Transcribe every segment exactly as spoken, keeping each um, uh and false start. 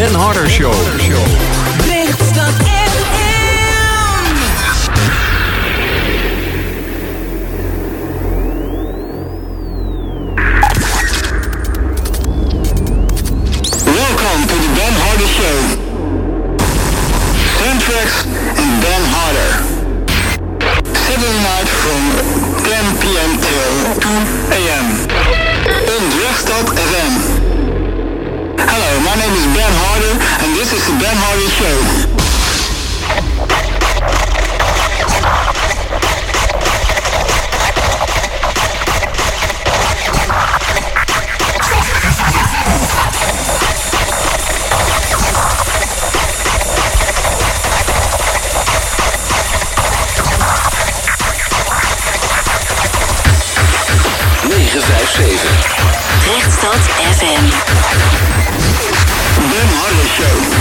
Ben Harder Show. Lichtstad F M. Welcome to the Ben Harder Show. Soundtracks and Ben Harder. Saturday night from ten p.m. till two a.m. on Lichtstad F M. Hello, my name is Ben Harder and this is the Ben Harder Show. negen vijf zeven. Lichtstad F M. Ben Harder Show.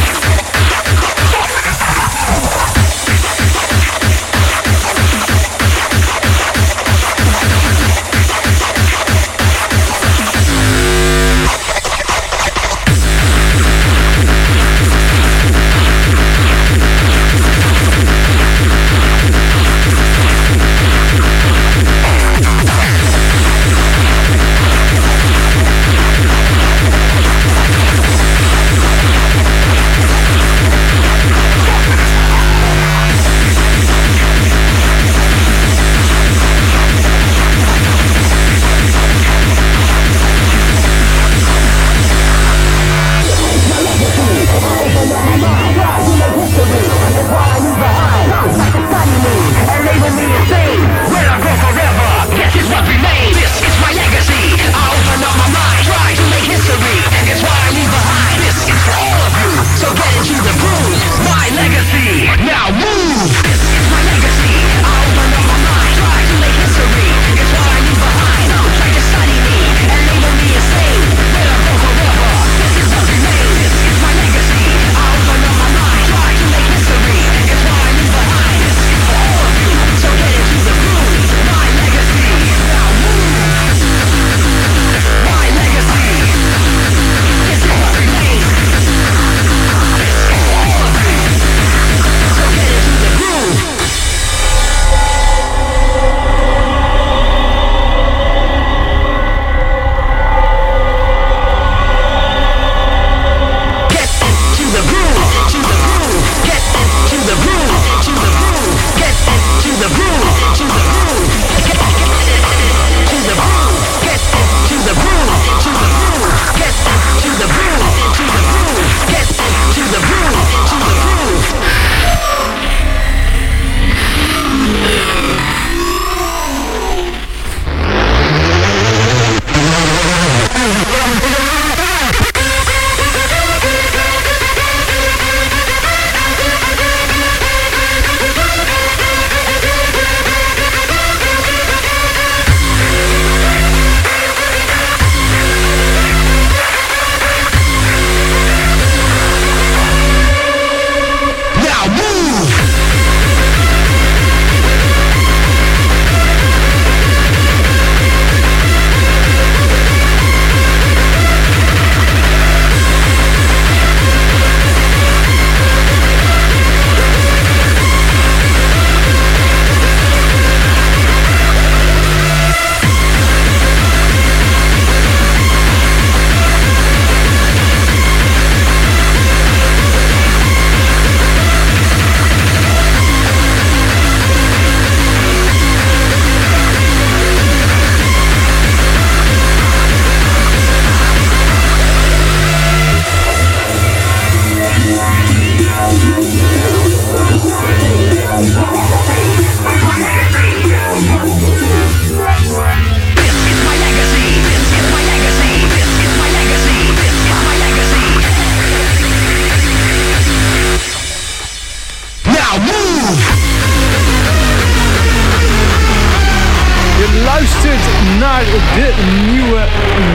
naar de nieuwe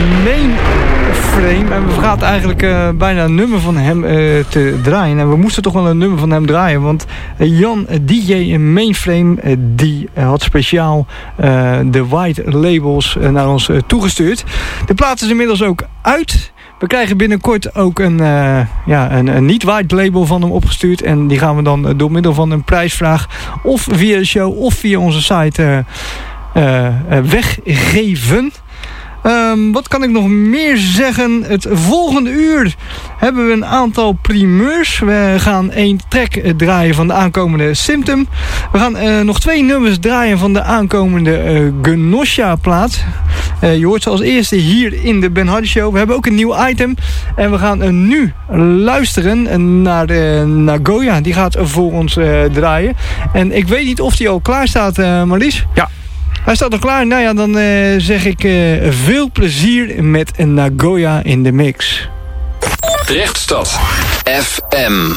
Mainframe. En we gaan eigenlijk uh, bijna een nummer van hem uh, te draaien. En we moesten toch wel een nummer van hem draaien. Want uh, Jan D J Mainframe, uh, die uh, had speciaal uh, de white labels uh, naar ons uh, toegestuurd. De plaat is inmiddels ook uit. We krijgen binnenkort ook een, uh, ja, een, een niet-white label van hem opgestuurd. En die gaan we dan uh, door middel van een prijsvraag of via de show of via onze site uh, uh, uh, weggeven. Um, wat kan ik nog meer zeggen? Het volgende uur hebben we een aantal primeurs. We gaan één track draaien van de aankomende Symptom. We gaan uh, nog twee nummers draaien van de aankomende uh, Gnosja plaat. Uh, je hoort ze als eerste hier in de Ben Hardy Show. We hebben ook een nieuw item. En we gaan uh, nu luisteren naar uh, Nagoya. Die gaat voor ons uh, draaien. En ik weet niet of die al klaar staat, uh, Marlies. Ja. Hij staat al klaar. Nou ja, dan uh, zeg ik uh, veel plezier met Nagoya in de mix. Rechtstad F M.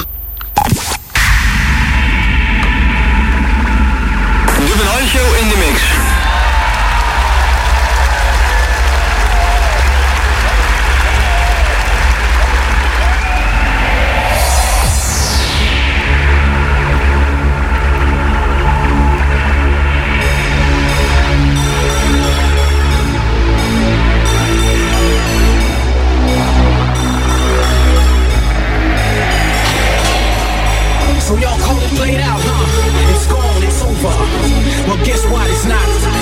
De Ben Hardy Show in de mix. So y'all call it played out, huh? It's gone, it's over. Well, guess what? It's not.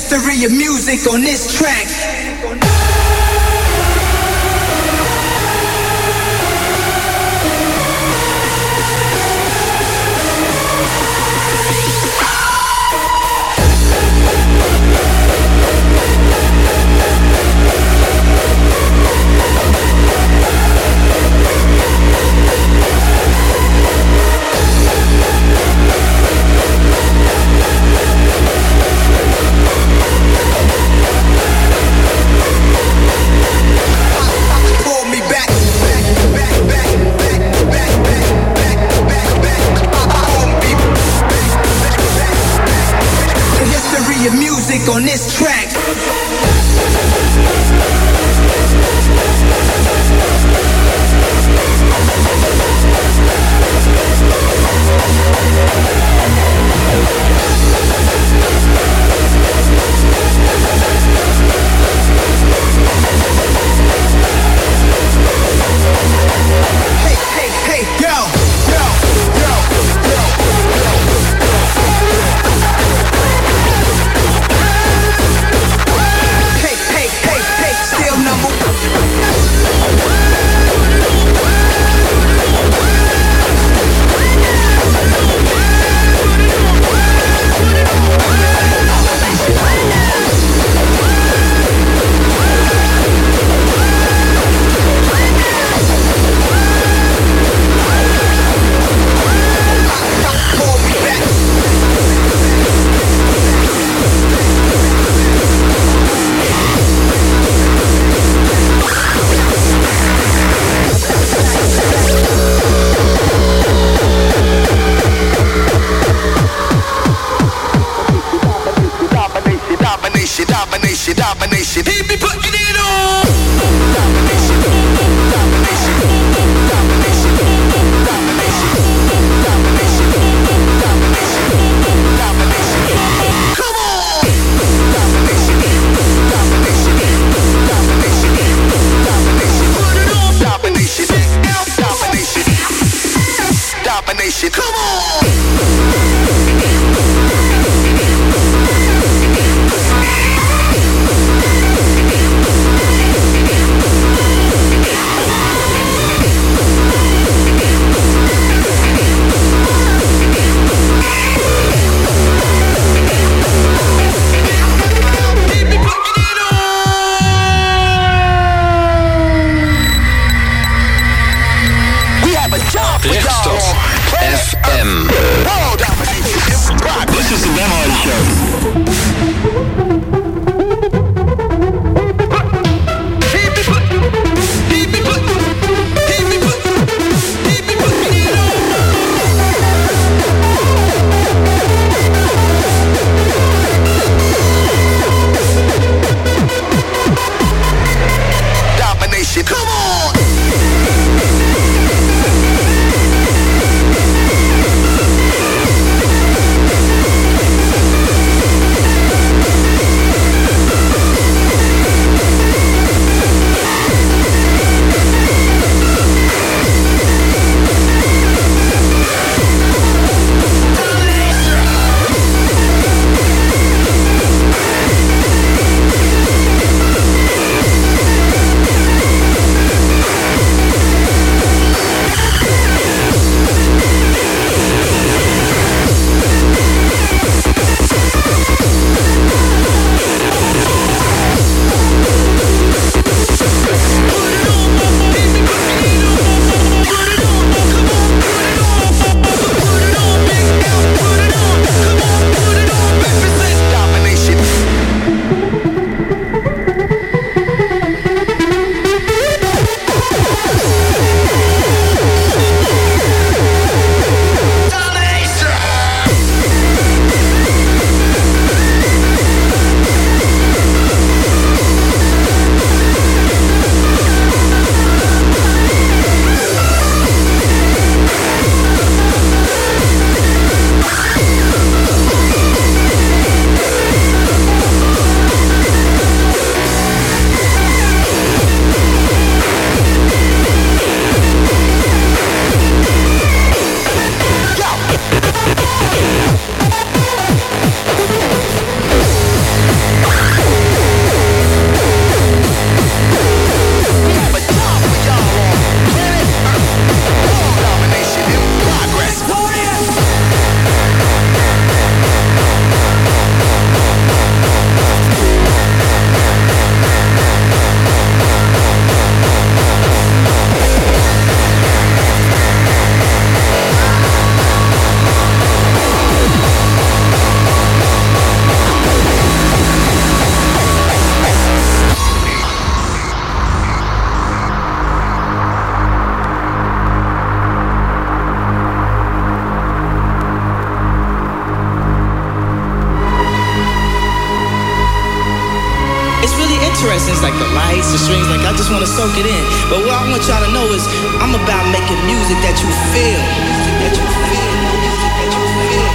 history of music on this track. On this track. Hey, hey, hey, yo, yo, yo, yo, still number domination, domination. He be putting it on. Domination, domination, domination, domination, domination, domination, domination. Come on. Domination, domination, domination, domination. Put it on. Domination, domination, domination. Come on. Rechtstad F M. This is the Ben Hardy Show. Domination, come on! interesting. It's like the lights, the strings, like I just want to soak it in. But what I want y'all to know is I'm about making music that you feel. Music that you feel. Music that you feel.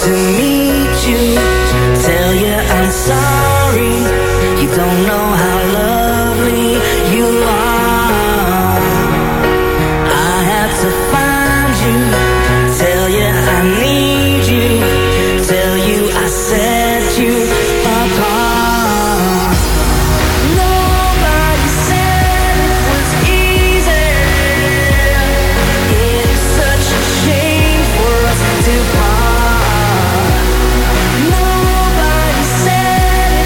to meet you, tell you I'm sorry. You don't know how lovely you are. I had to find you, tell you I need you, tell you I set you apart. Nobody said it was easy. It's such a shame for us to part. Nobody said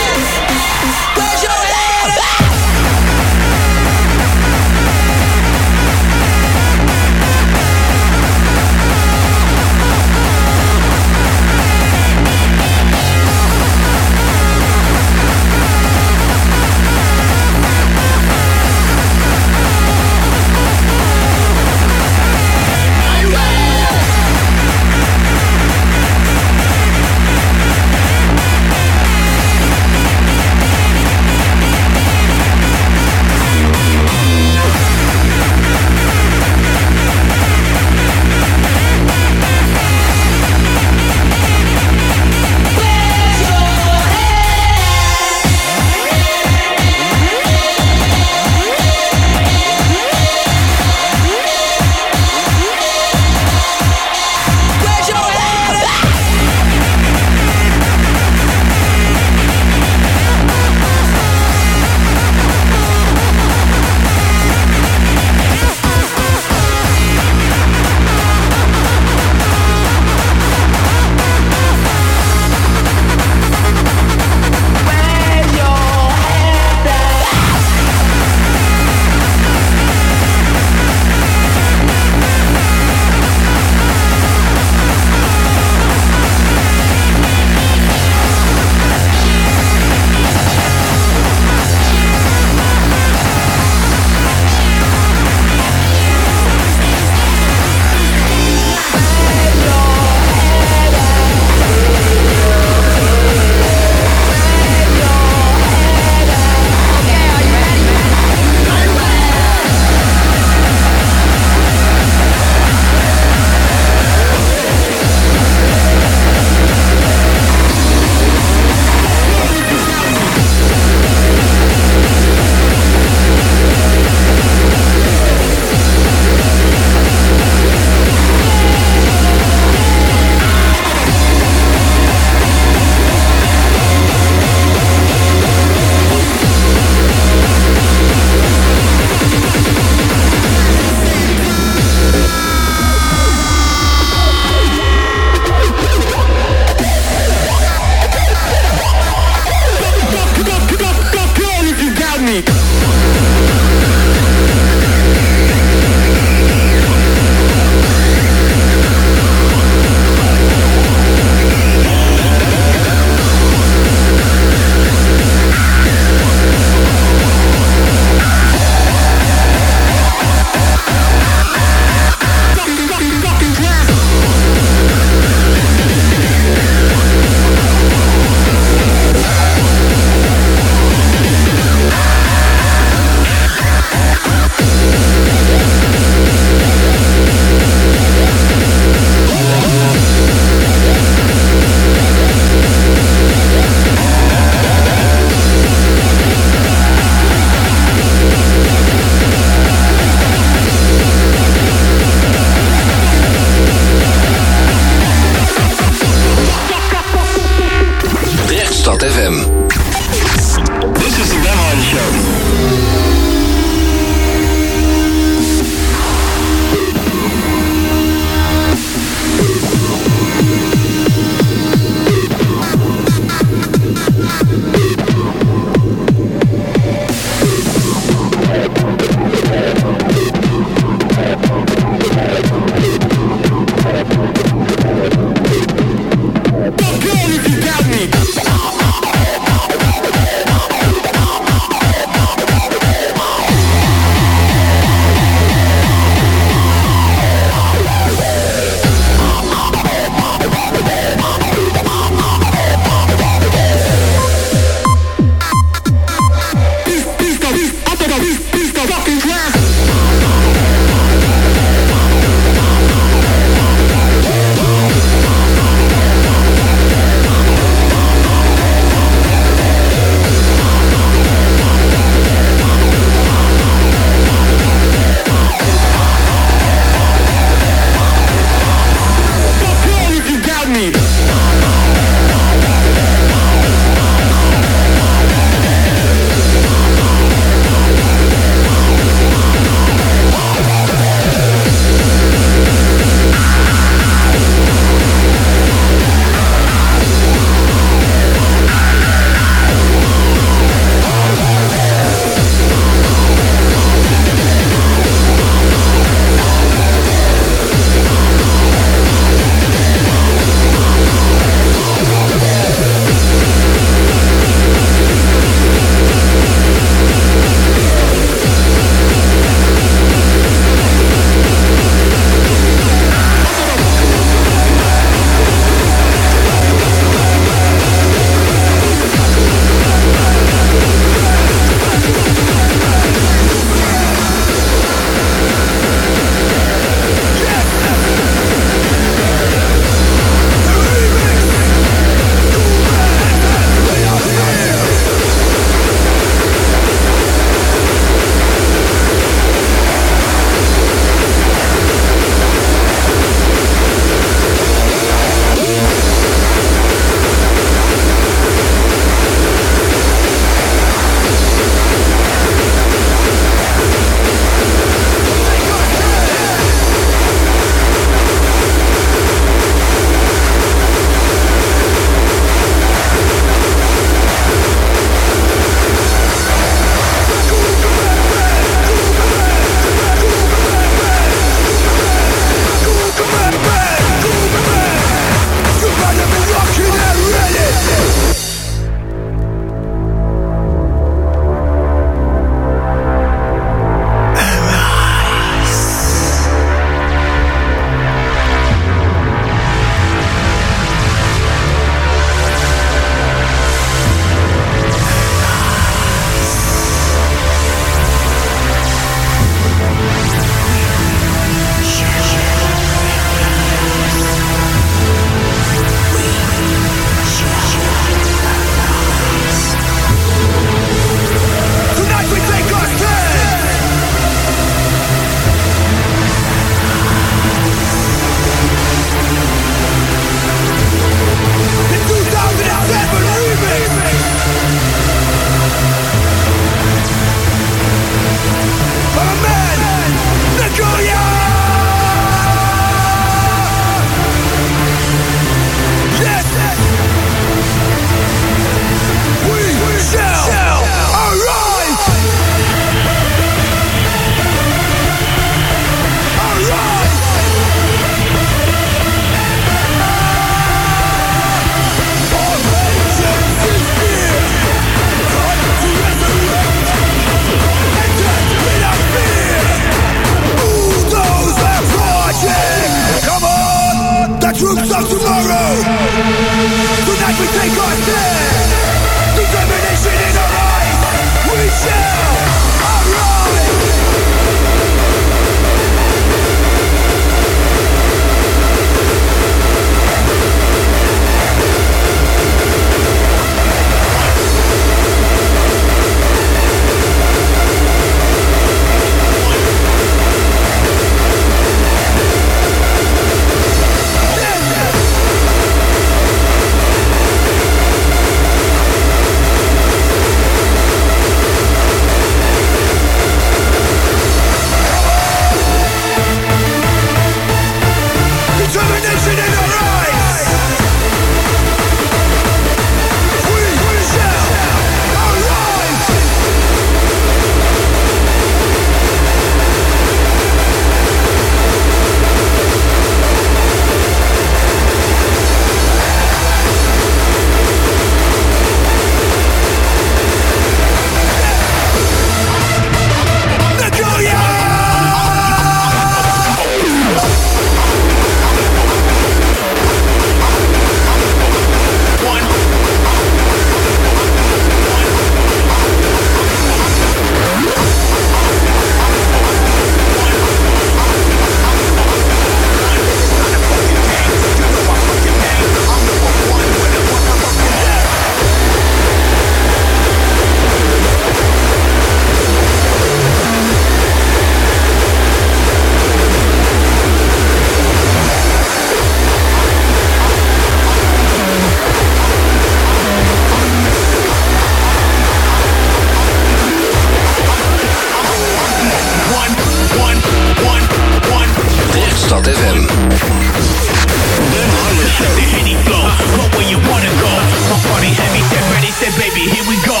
Randstad F M. Den Harder Show. The Henny flow, go where you wanna go. My party heavy, set ready, set baby, here we go.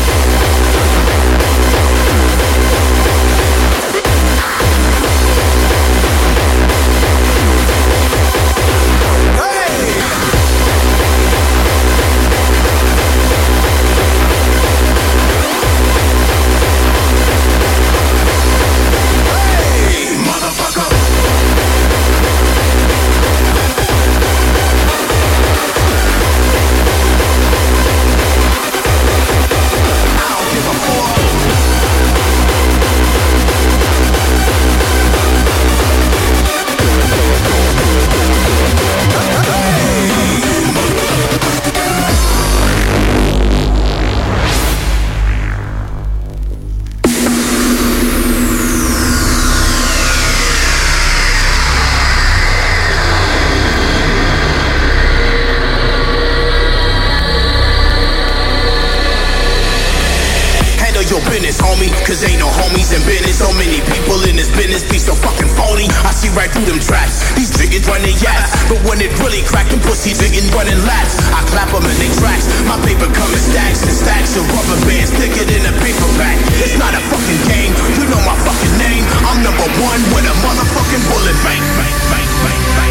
Cause ain't no homies in business. So many people in this business be so fucking phony. I see right through them traps. These niggas running yaps. But when it really crackin' pussies niggas running laps, I clap them in they tracks. My paper come in stacks and stacks of rubber bands thicker than a paperback. It's not a fucking game. You know my fucking name. I'm number one with a motherfucking bullet bank. Bang, bang, bang, bang,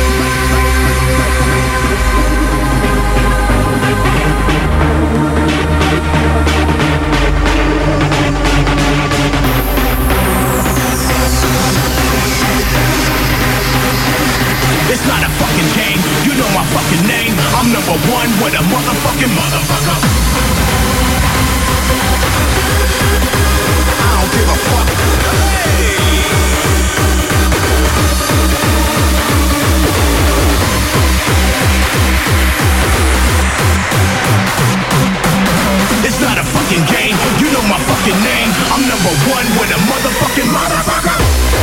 It's not a fucking game, you know my fucking name. I'm number one with a motherfucking motherfucker. I don't give a fuck. Hey. It's not a fucking game, you know my fucking name. I'm number one with a motherfucking motherfucker.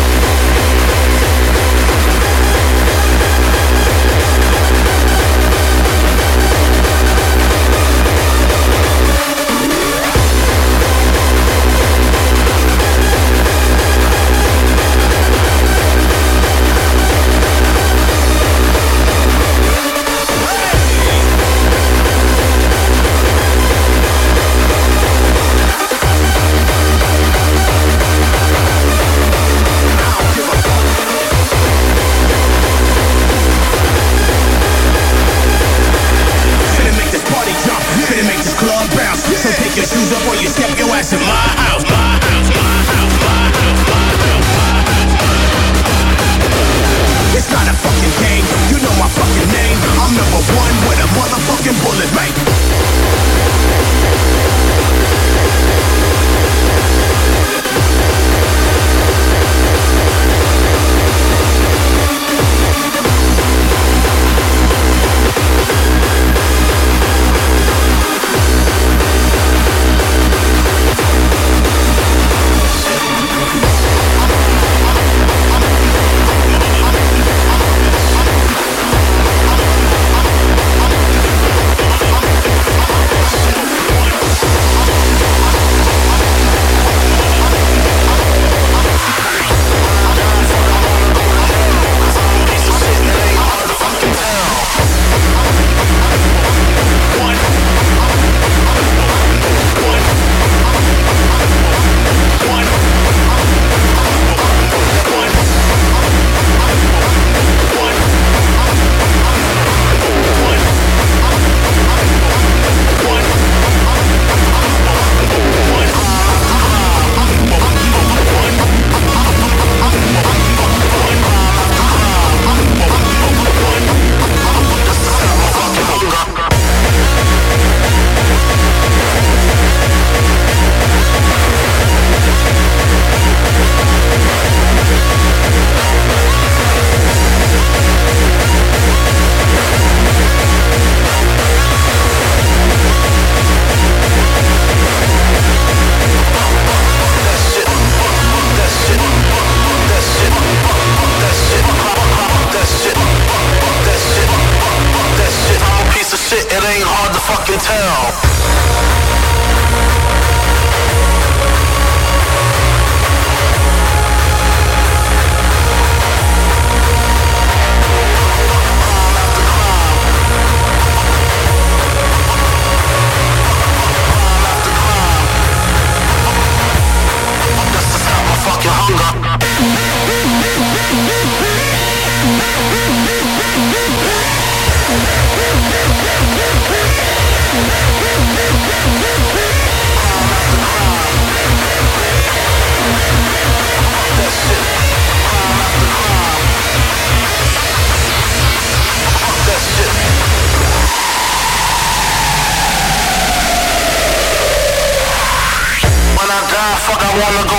Your shoes up or you step your ass in my house. My house, my house, my house, my house, my house. It's not a fucking game, you know my fucking name. I'm number one with a motherfucking bullet bank.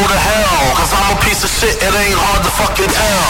to hell, cause I'm a piece of shit, it ain't hard to fucking tell.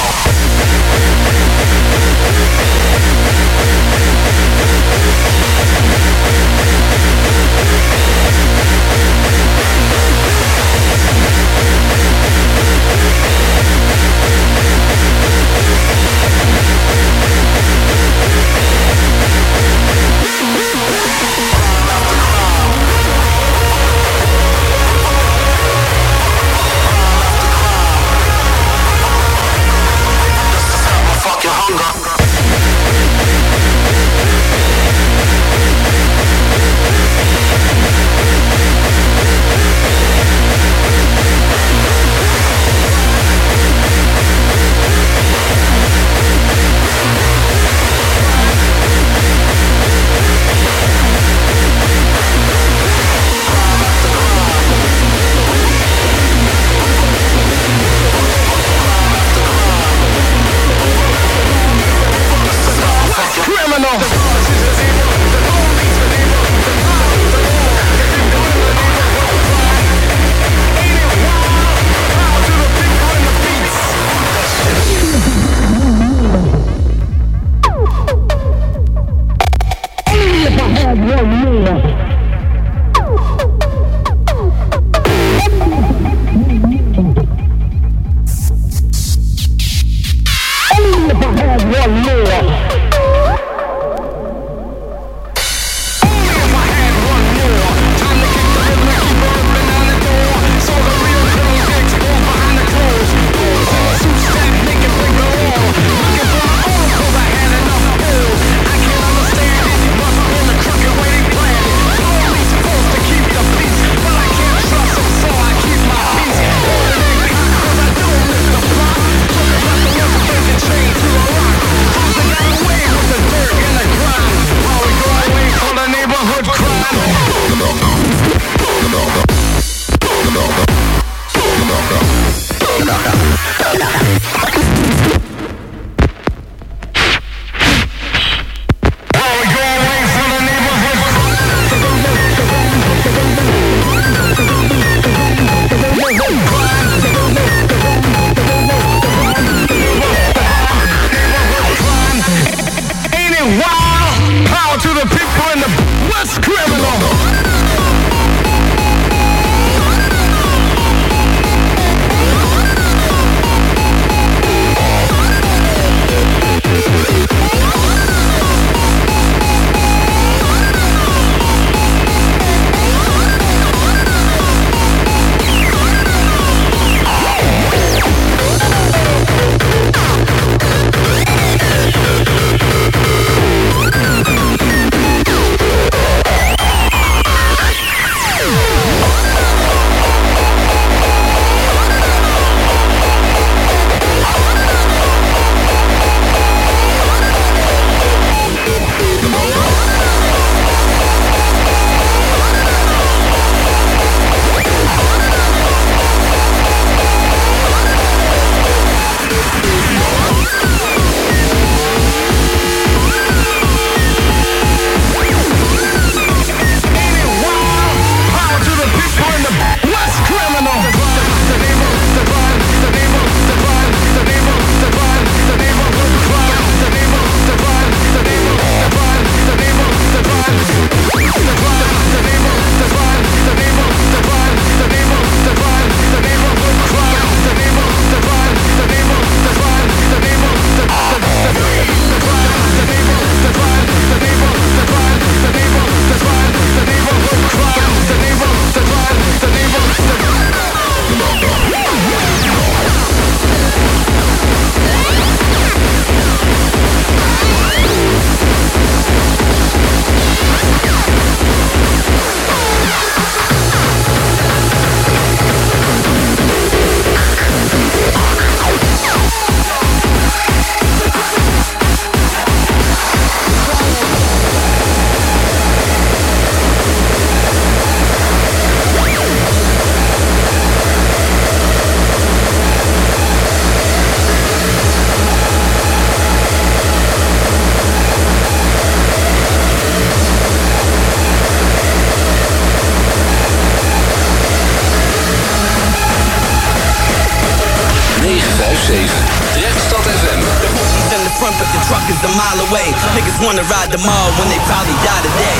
zeven. Rechtstad F M. The monkey's in the front, but the truck is a mile away. Niggas wanna ride the mall when they probably die today.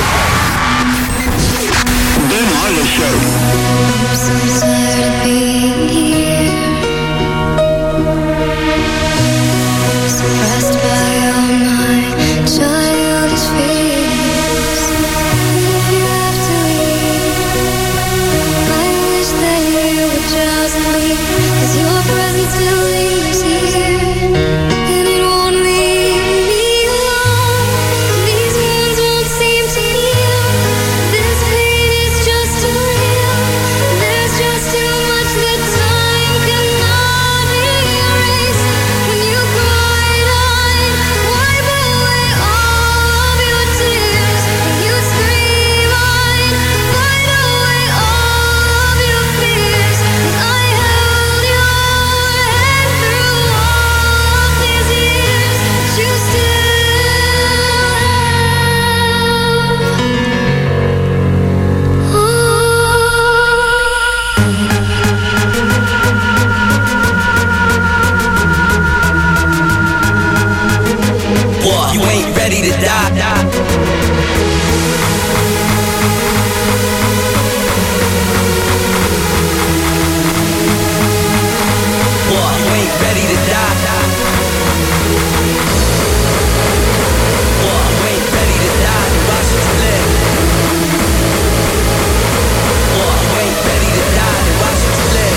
Ben Harder Show. I'm so tired of being here, suppressed by all my childish fears. If you have to leave, I wish that you would just leave, 'cause your presence still lingers here, and it won't leave me alone. These wounds won't seem to heal. This pain is just too real. There's just too much that time cannot erase. When you cried, I'd wipe away all of your tears. When you scream, I'd fight away all of your fears. And I held your hand through all of these years that you still have. Boy, you ain't ready to die. Boy, you ain't ready to die. Boy, you ain't ready to die. Why should you live? Boy, you ain't ready to die. Why should you live?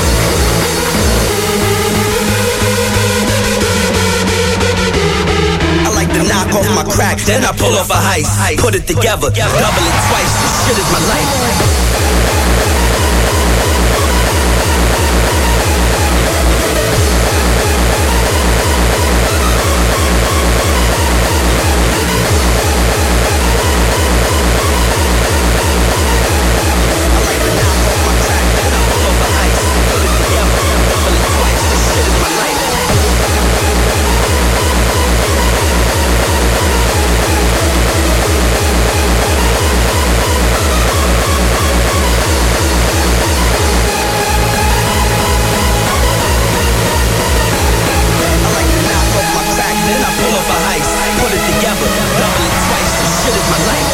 I like to knock off my crack, then I pull off a heist. Put it together, double it twice. This shit is my life. I like to knock off my crack, then I pull off a heist. Put it together, double it twice. This shit is my life. I like to knock off my crack, then I pull off a heist. Put it together, double it twice. This shit is my life.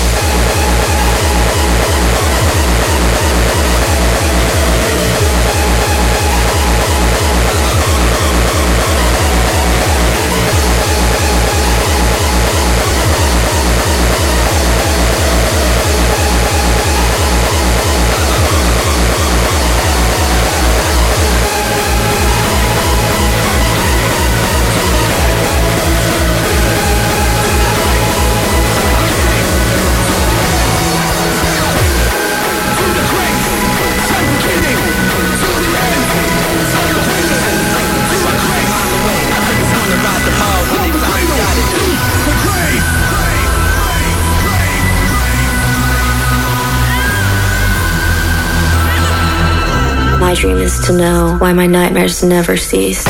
My dream is to know why my nightmares never cease.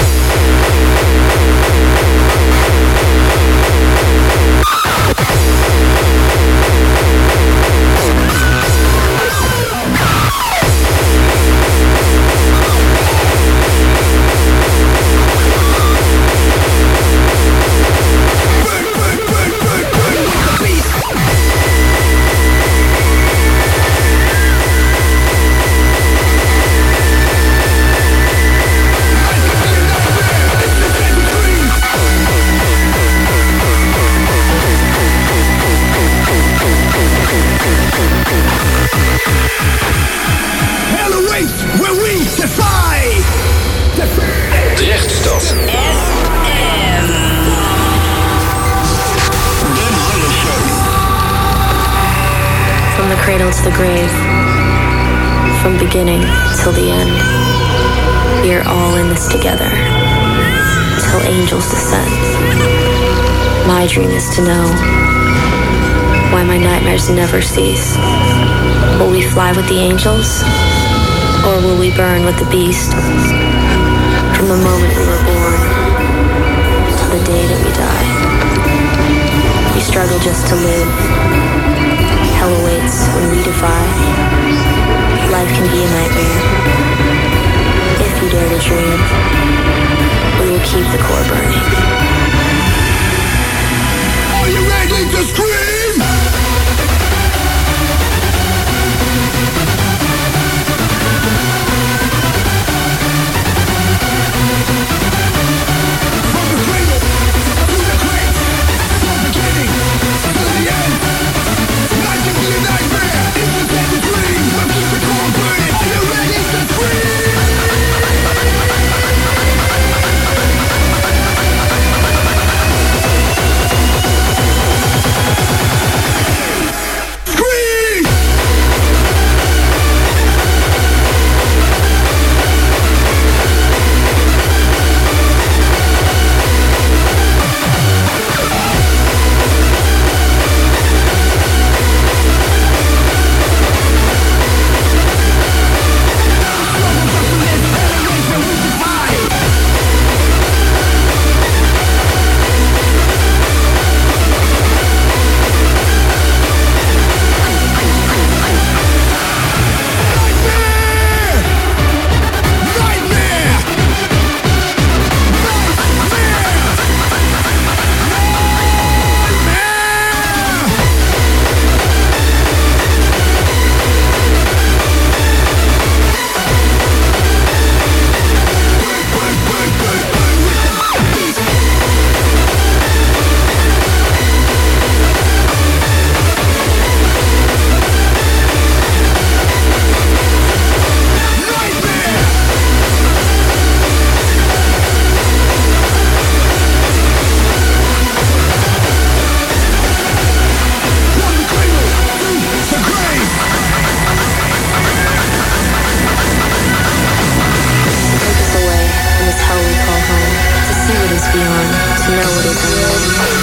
cradle to the grave, from beginning till the end. We are all in this together, till angels descend. My dream is to know why my nightmares never cease. Will we fly with the angels, or will we burn with the beast? From the moment we were born to the day that we die, we struggle just to live. Hell awaits when we defy. Life can be a nightmare if you dare to dream. be on to know what it's like.